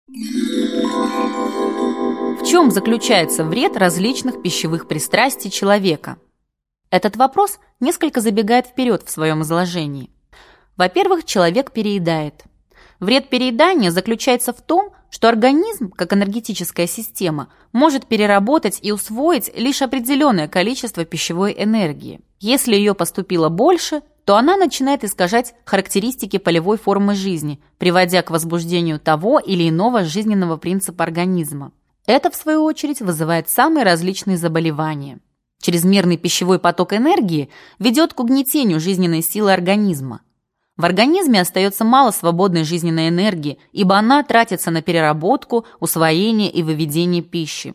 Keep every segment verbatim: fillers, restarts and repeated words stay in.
В чем заключается вред различных пищевых пристрастий человека? Этот вопрос несколько забегает вперед в своем изложении. Во-первых, человек переедает. Вред переедания заключается в том, что организм, как энергетическая система, может переработать и усвоить лишь определенное количество пищевой энергии. Если ее поступило больше, то она начинает искажать характеристики полевой формы жизни, приводя к возбуждению того или иного жизненного принципа организма. Это, в свою очередь, вызывает самые различные заболевания. Чрезмерный пищевой поток энергии ведет к угнетению жизненной силы организма. В организме остается мало свободной жизненной энергии, ибо она тратится на переработку, усвоение и выведение пищи.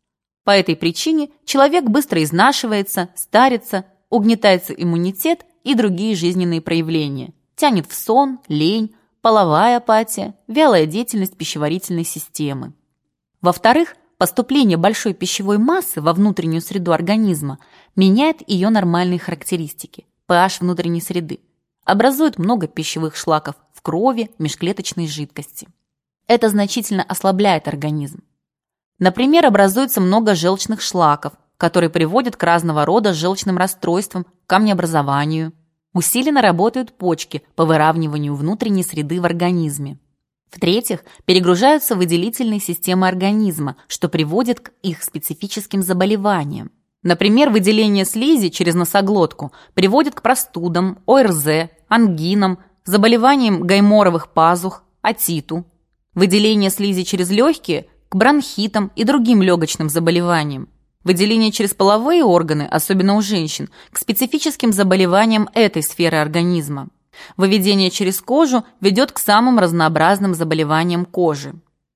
По этой причине человек быстро изнашивается, старится, угнетается иммунитет и другие жизненные проявления. Тянет в сон, лень, половая апатия, вялая деятельность пищеварительной системы. Во-вторых, поступление большой пищевой массы во внутреннюю среду организма меняет ее нормальные характеристики, pH внутренней среды, образует много пищевых шлаков в крови, межклеточной жидкости. Это значительно ослабляет организм. Например, образуется много желчных шлаков, которые приводят к разного рода желчным расстройствам, камнеобразованию. Усиленно работают почки по выравниванию внутренней среды в организме. В-третьих, перегружаются выделительные системы организма, что приводит к их специфическим заболеваниям. Например, выделение слизи через носоглотку приводит к простудам, ОРЗ, ангинам, заболеваниям гайморовых пазух, отиту. Выделение слизи через легкие – к бронхитам и другим легочным заболеваниям. Выделение через половые органы, особенно у женщин, к специфическим заболеваниям этой сферы организма. Выведение через кожу ведет к самым разнообразным заболеваниям кожи.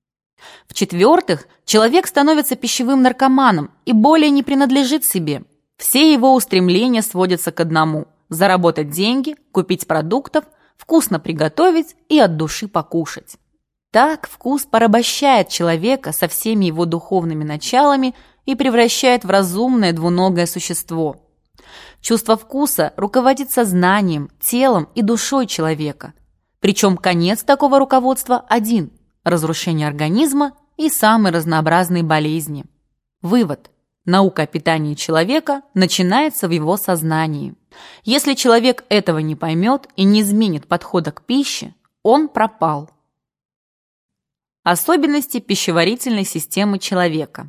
В-четвертых, человек становится пищевым наркоманом и более не принадлежит себе. Все его устремления сводятся к одному – заработать деньги, купить продуктов, вкусно приготовить и от души покушать. Так вкус порабощает человека со всеми его духовными началами и превращает в разумное двуногое существо. Чувство вкуса руководит сознанием, телом и душой человека. Причем конец такого руководства один – разрушение организма и самые разнообразные болезни. Вывод. Наука о питании человека начинается в его сознании. Если человек этого не поймет и не изменит подхода к пище, он пропал. Особенности пищеварительной системы человека.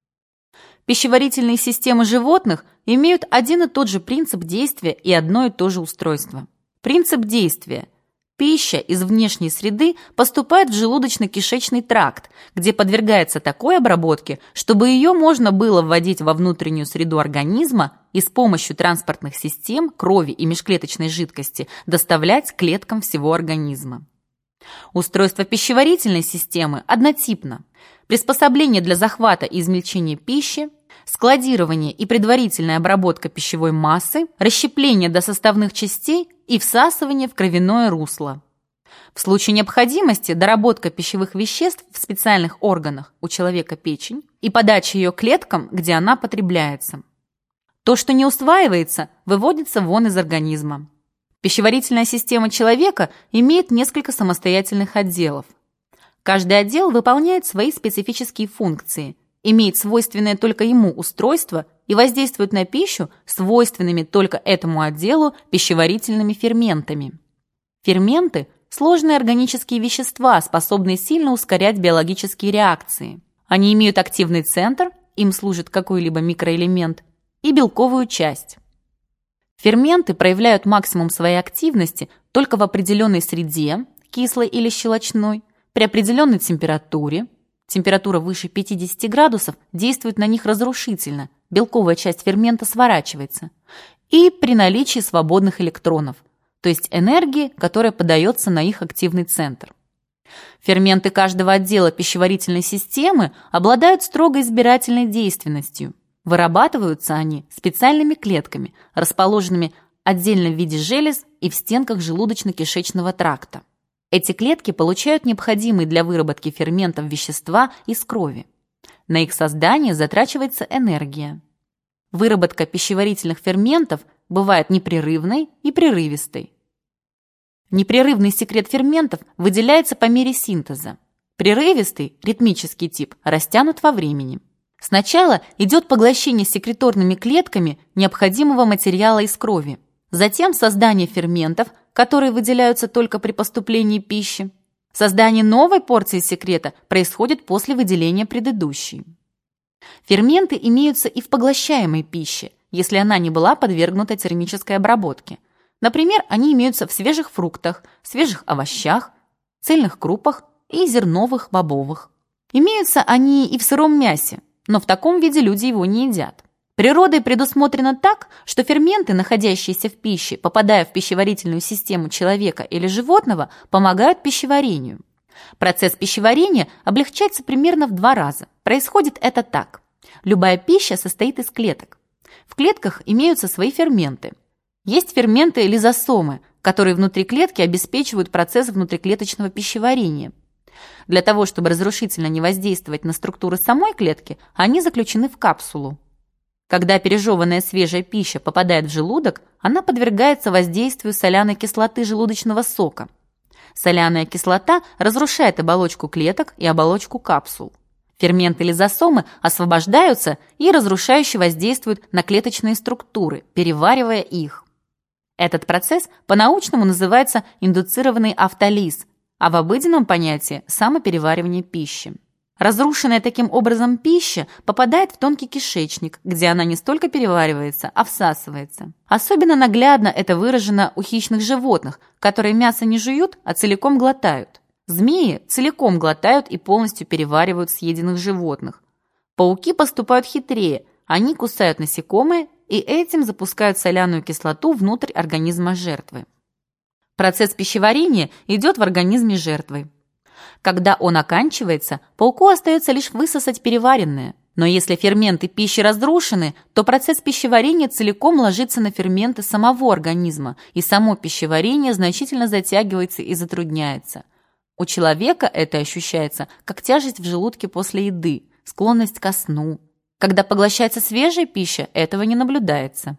Пищеварительные системы животных имеют один и тот же принцип действия и одно и то же устройство. Принцип действия. Пища из внешней среды поступает в желудочно-кишечный тракт, где подвергается такой обработке, чтобы ее можно было вводить во внутреннюю среду организма и с помощью транспортных систем, крови и межклеточной жидкости доставлять к клеткам всего организма. Устройство пищеварительной системы однотипно. Приспособление для захвата и измельчения пищи, складирование и предварительная обработка пищевой массы, расщепление до составных частей и всасывание в кровяное русло. В случае необходимости доработка пищевых веществ в специальных органах, у человека печень, и подача ее клеткам, где она потребляется. То, что не усваивается, выводится вон из организма. Пищеварительная система человека имеет несколько самостоятельных отделов. Каждый отдел выполняет свои специфические функции, имеет свойственное только ему устройство и воздействует на пищу свойственными только этому отделу пищеварительными ферментами. Ферменты – сложные органические вещества, способные сильно ускорять биологические реакции. Они имеют активный центр, им служит какой-либо микроэлемент, и белковую часть. Ферменты проявляют максимум своей активности только в определенной среде, кислой или щелочной, при определенной температуре. Температура выше пятидесяти градусов действует на них разрушительно, белковая часть фермента сворачивается, и при наличии свободных электронов, то есть энергии, которая подается на их активный центр. Ферменты каждого отдела пищеварительной системы обладают строго избирательной действенностью. Вырабатываются они специальными клетками, расположенными отдельно в виде желез и в стенках желудочно-кишечного тракта. Эти клетки получают необходимые для выработки ферментов вещества из крови. На их создание затрачивается энергия. Выработка пищеварительных ферментов бывает непрерывной и прерывистой. Непрерывный секрет ферментов выделяется по мере синтеза. Прерывистый, ритмический тип растянут во времени. Сначала идет поглощение секреторными клетками необходимого материала из крови, затем создание ферментов, которые выделяются только при поступлении пищи. Создание новой порции секрета происходит после выделения предыдущей. Ферменты имеются и в поглощаемой пище, если она не была подвергнута термической обработке. Например, они имеются в свежих фруктах, свежих овощах, цельных крупах и зерновых бобовых. Имеются они и в сыром мясе, но в таком виде люди его не едят. Природой предусмотрено так, что ферменты, находящиеся в пище, попадая в пищеварительную систему человека или животного, помогают пищеварению. Процесс пищеварения облегчается примерно в два раза. Происходит это так. Любая пища состоит из клеток. В клетках имеются свои ферменты. Есть ферменты лизосомы, которые внутри клетки обеспечивают процесс внутриклеточного пищеварения. Для того, чтобы разрушительно не воздействовать на структуры самой клетки, они заключены в капсулу. Когда пережеванная свежая пища попадает в желудок, она подвергается воздействию соляной кислоты желудочного сока. Соляная кислота разрушает оболочку клеток и оболочку капсул. Ферменты лизосомы освобождаются и разрушающе воздействуют на клеточные структуры, переваривая их. Этот процесс по-научному называется индуцированный автолиз, а в обыденном понятии – самопереваривание пищи. Разрушенная таким образом пища попадает в тонкий кишечник, где она не столько переваривается, а всасывается. Особенно наглядно это выражено у хищных животных, которые мясо не жуют, а целиком глотают. Змеи целиком глотают и полностью переваривают съеденных животных. Пауки поступают хитрее, они кусают насекомые и этим запускают соляную кислоту внутрь организма жертвы. Процесс пищеварения идет в организме жертвы. Когда он оканчивается, пауку остается лишь высосать переваренное. Но если ферменты пищи разрушены, то процесс пищеварения целиком ложится на ферменты самого организма, и само пищеварение значительно затягивается и затрудняется. У человека это ощущается как тяжесть в желудке после еды, склонность ко сну. Когда поглощается свежая пища, этого не наблюдается.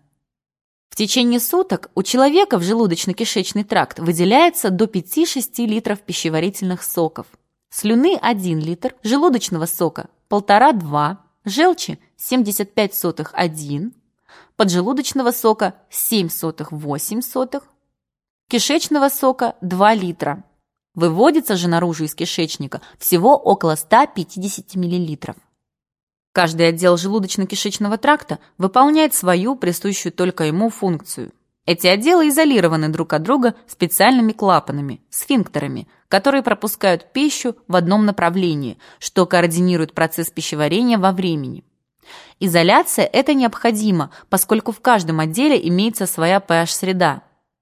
В течение суток у человека в желудочно-кишечный тракт выделяется до пяти-шести литров пищеварительных соков. Слюны – один литр, желудочного сока – полтора-два, желчи – семьдесят пять сотых – один, поджелудочного сока – семь сотых – восемь сотых, кишечного сока – два литра. Выводится же наружу из кишечника всего около ста пятидесяти миллилитров. Каждый отдел желудочно-кишечного тракта выполняет свою, присущую только ему, функцию. Эти отделы изолированы друг от друга специальными клапанами, сфинктерами, которые пропускают пищу в одном направлении, что координирует процесс пищеварения во времени. Изоляция – это необходимо, поскольку в каждом отделе имеется своя pH-среда.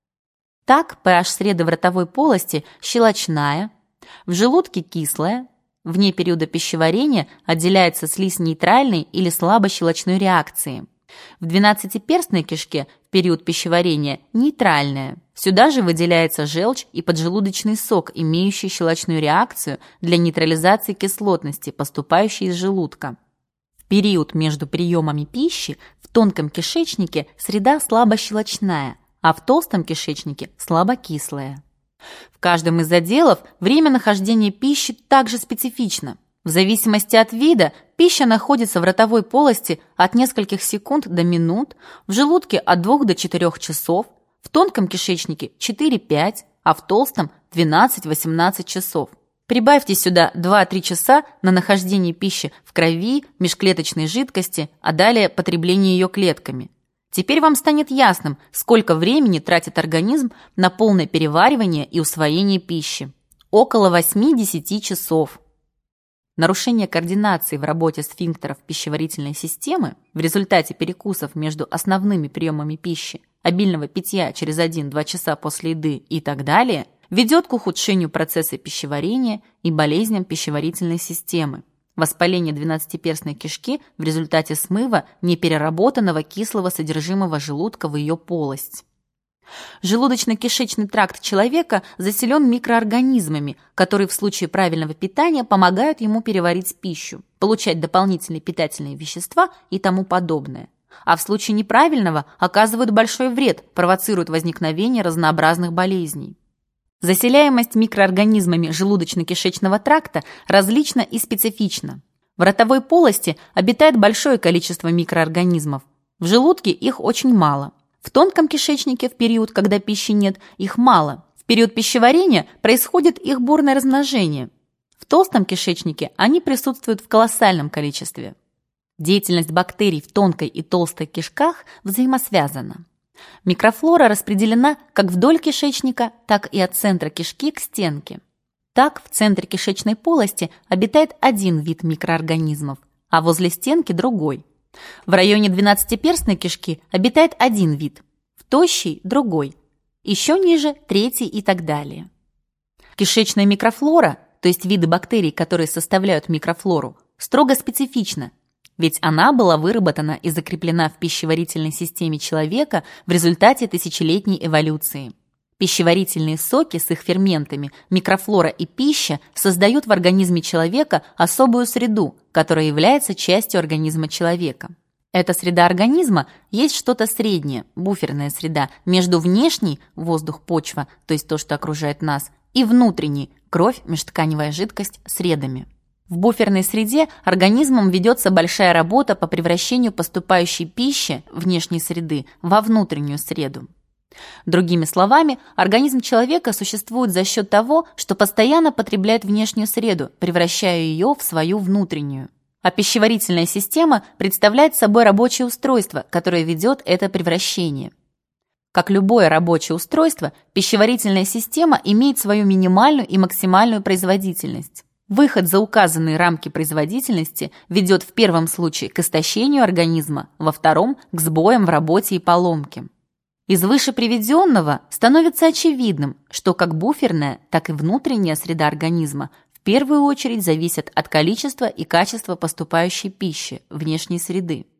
Так, pH-среда в ротовой полости щелочная, в желудке кислая, вне периода пищеварения отделяется слизь нейтральной или слабощелочной реакции. В двенадцатиперстной кишке в период пищеварения нейтральная. Сюда же выделяется желчь и поджелудочный сок, имеющий щелочную реакцию для нейтрализации кислотности, поступающей из желудка. В период между приемами пищи в тонком кишечнике среда слабощелочная, а в толстом кишечнике слабокислая. В каждом из отделов время нахождения пищи также специфично. В зависимости от вида пища находится в ротовой полости от нескольких секунд до минут, в желудке от двух до четырёх часов, в тонком кишечнике четыре-пять, а в толстом двенадцать-восемнадцать часов. Прибавьте сюда два-три часа на нахождение пищи в крови, межклеточной жидкости, а далее потребление ее клетками. Теперь вам станет ясным, сколько времени тратит организм на полное переваривание и усвоение пищи. Около восьми-десяти часов. Нарушение координации в работе сфинктеров пищеварительной системы в результате перекусов между основными приемами пищи, обильного питья через один-два часа после еды и так далее ведет к ухудшению процесса пищеварения и болезням пищеварительной системы. Воспаление двенадцатиперстной кишки в результате смыва непереработанного кислого содержимого желудка в ее полость. Желудочно-кишечный тракт человека заселен микроорганизмами, которые в случае правильного питания помогают ему переварить пищу, получать дополнительные питательные вещества и тому подобное. А в случае неправильного оказывают большой вред, провоцируют возникновение разнообразных болезней. Заселяемость микроорганизмами желудочно-кишечного тракта различна и специфична. В ротовой полости обитает большое количество микроорганизмов. В желудке их очень мало. В тонком кишечнике в период, когда пищи нет, их мало. В период пищеварения происходит их бурное размножение. В толстом кишечнике они присутствуют в колоссальном количестве. Деятельность бактерий в тонкой и толстой кишках взаимосвязана. Микрофлора распределена как вдоль кишечника, так и от центра кишки к стенке. Так, в центре кишечной полости обитает один вид микроорганизмов, а возле стенки другой. В районе двенадцатиперстной кишки обитает один вид, в тощей – другой, еще ниже – третий и так далее. Кишечная микрофлора, то есть виды бактерий, которые составляют микрофлору, строго специфична, ведь она была выработана и закреплена в пищеварительной системе человека в результате тысячелетней эволюции. Пищеварительные соки с их ферментами, микрофлора и пища создают в организме человека особую среду, которая является частью организма человека. Эта среда организма есть что-то среднее, буферная среда, между внешней – воздух, почва, то есть то, что окружает нас, и внутренней – кровь, межтканевая жидкость, средами. В буферной среде организмом ведется большая работа по превращению поступающей пищи, внешней среды, во внутреннюю среду. Другими словами, организм человека существует за счет того, что постоянно потребляет внешнюю среду, превращая ее в свою внутреннюю. А пищеварительная система представляет собой рабочее устройство, которое ведет это превращение. Как любое рабочее устройство, пищеварительная система имеет свою минимальную и максимальную производительность. Выход за указанные рамки производительности ведет в первом случае к истощению организма, во втором – к сбоям в работе и поломке. Из вышеприведенного становится очевидным, что как буферная, так и внутренняя среда организма в первую очередь зависят от количества и качества поступающей пищи, внешней среды.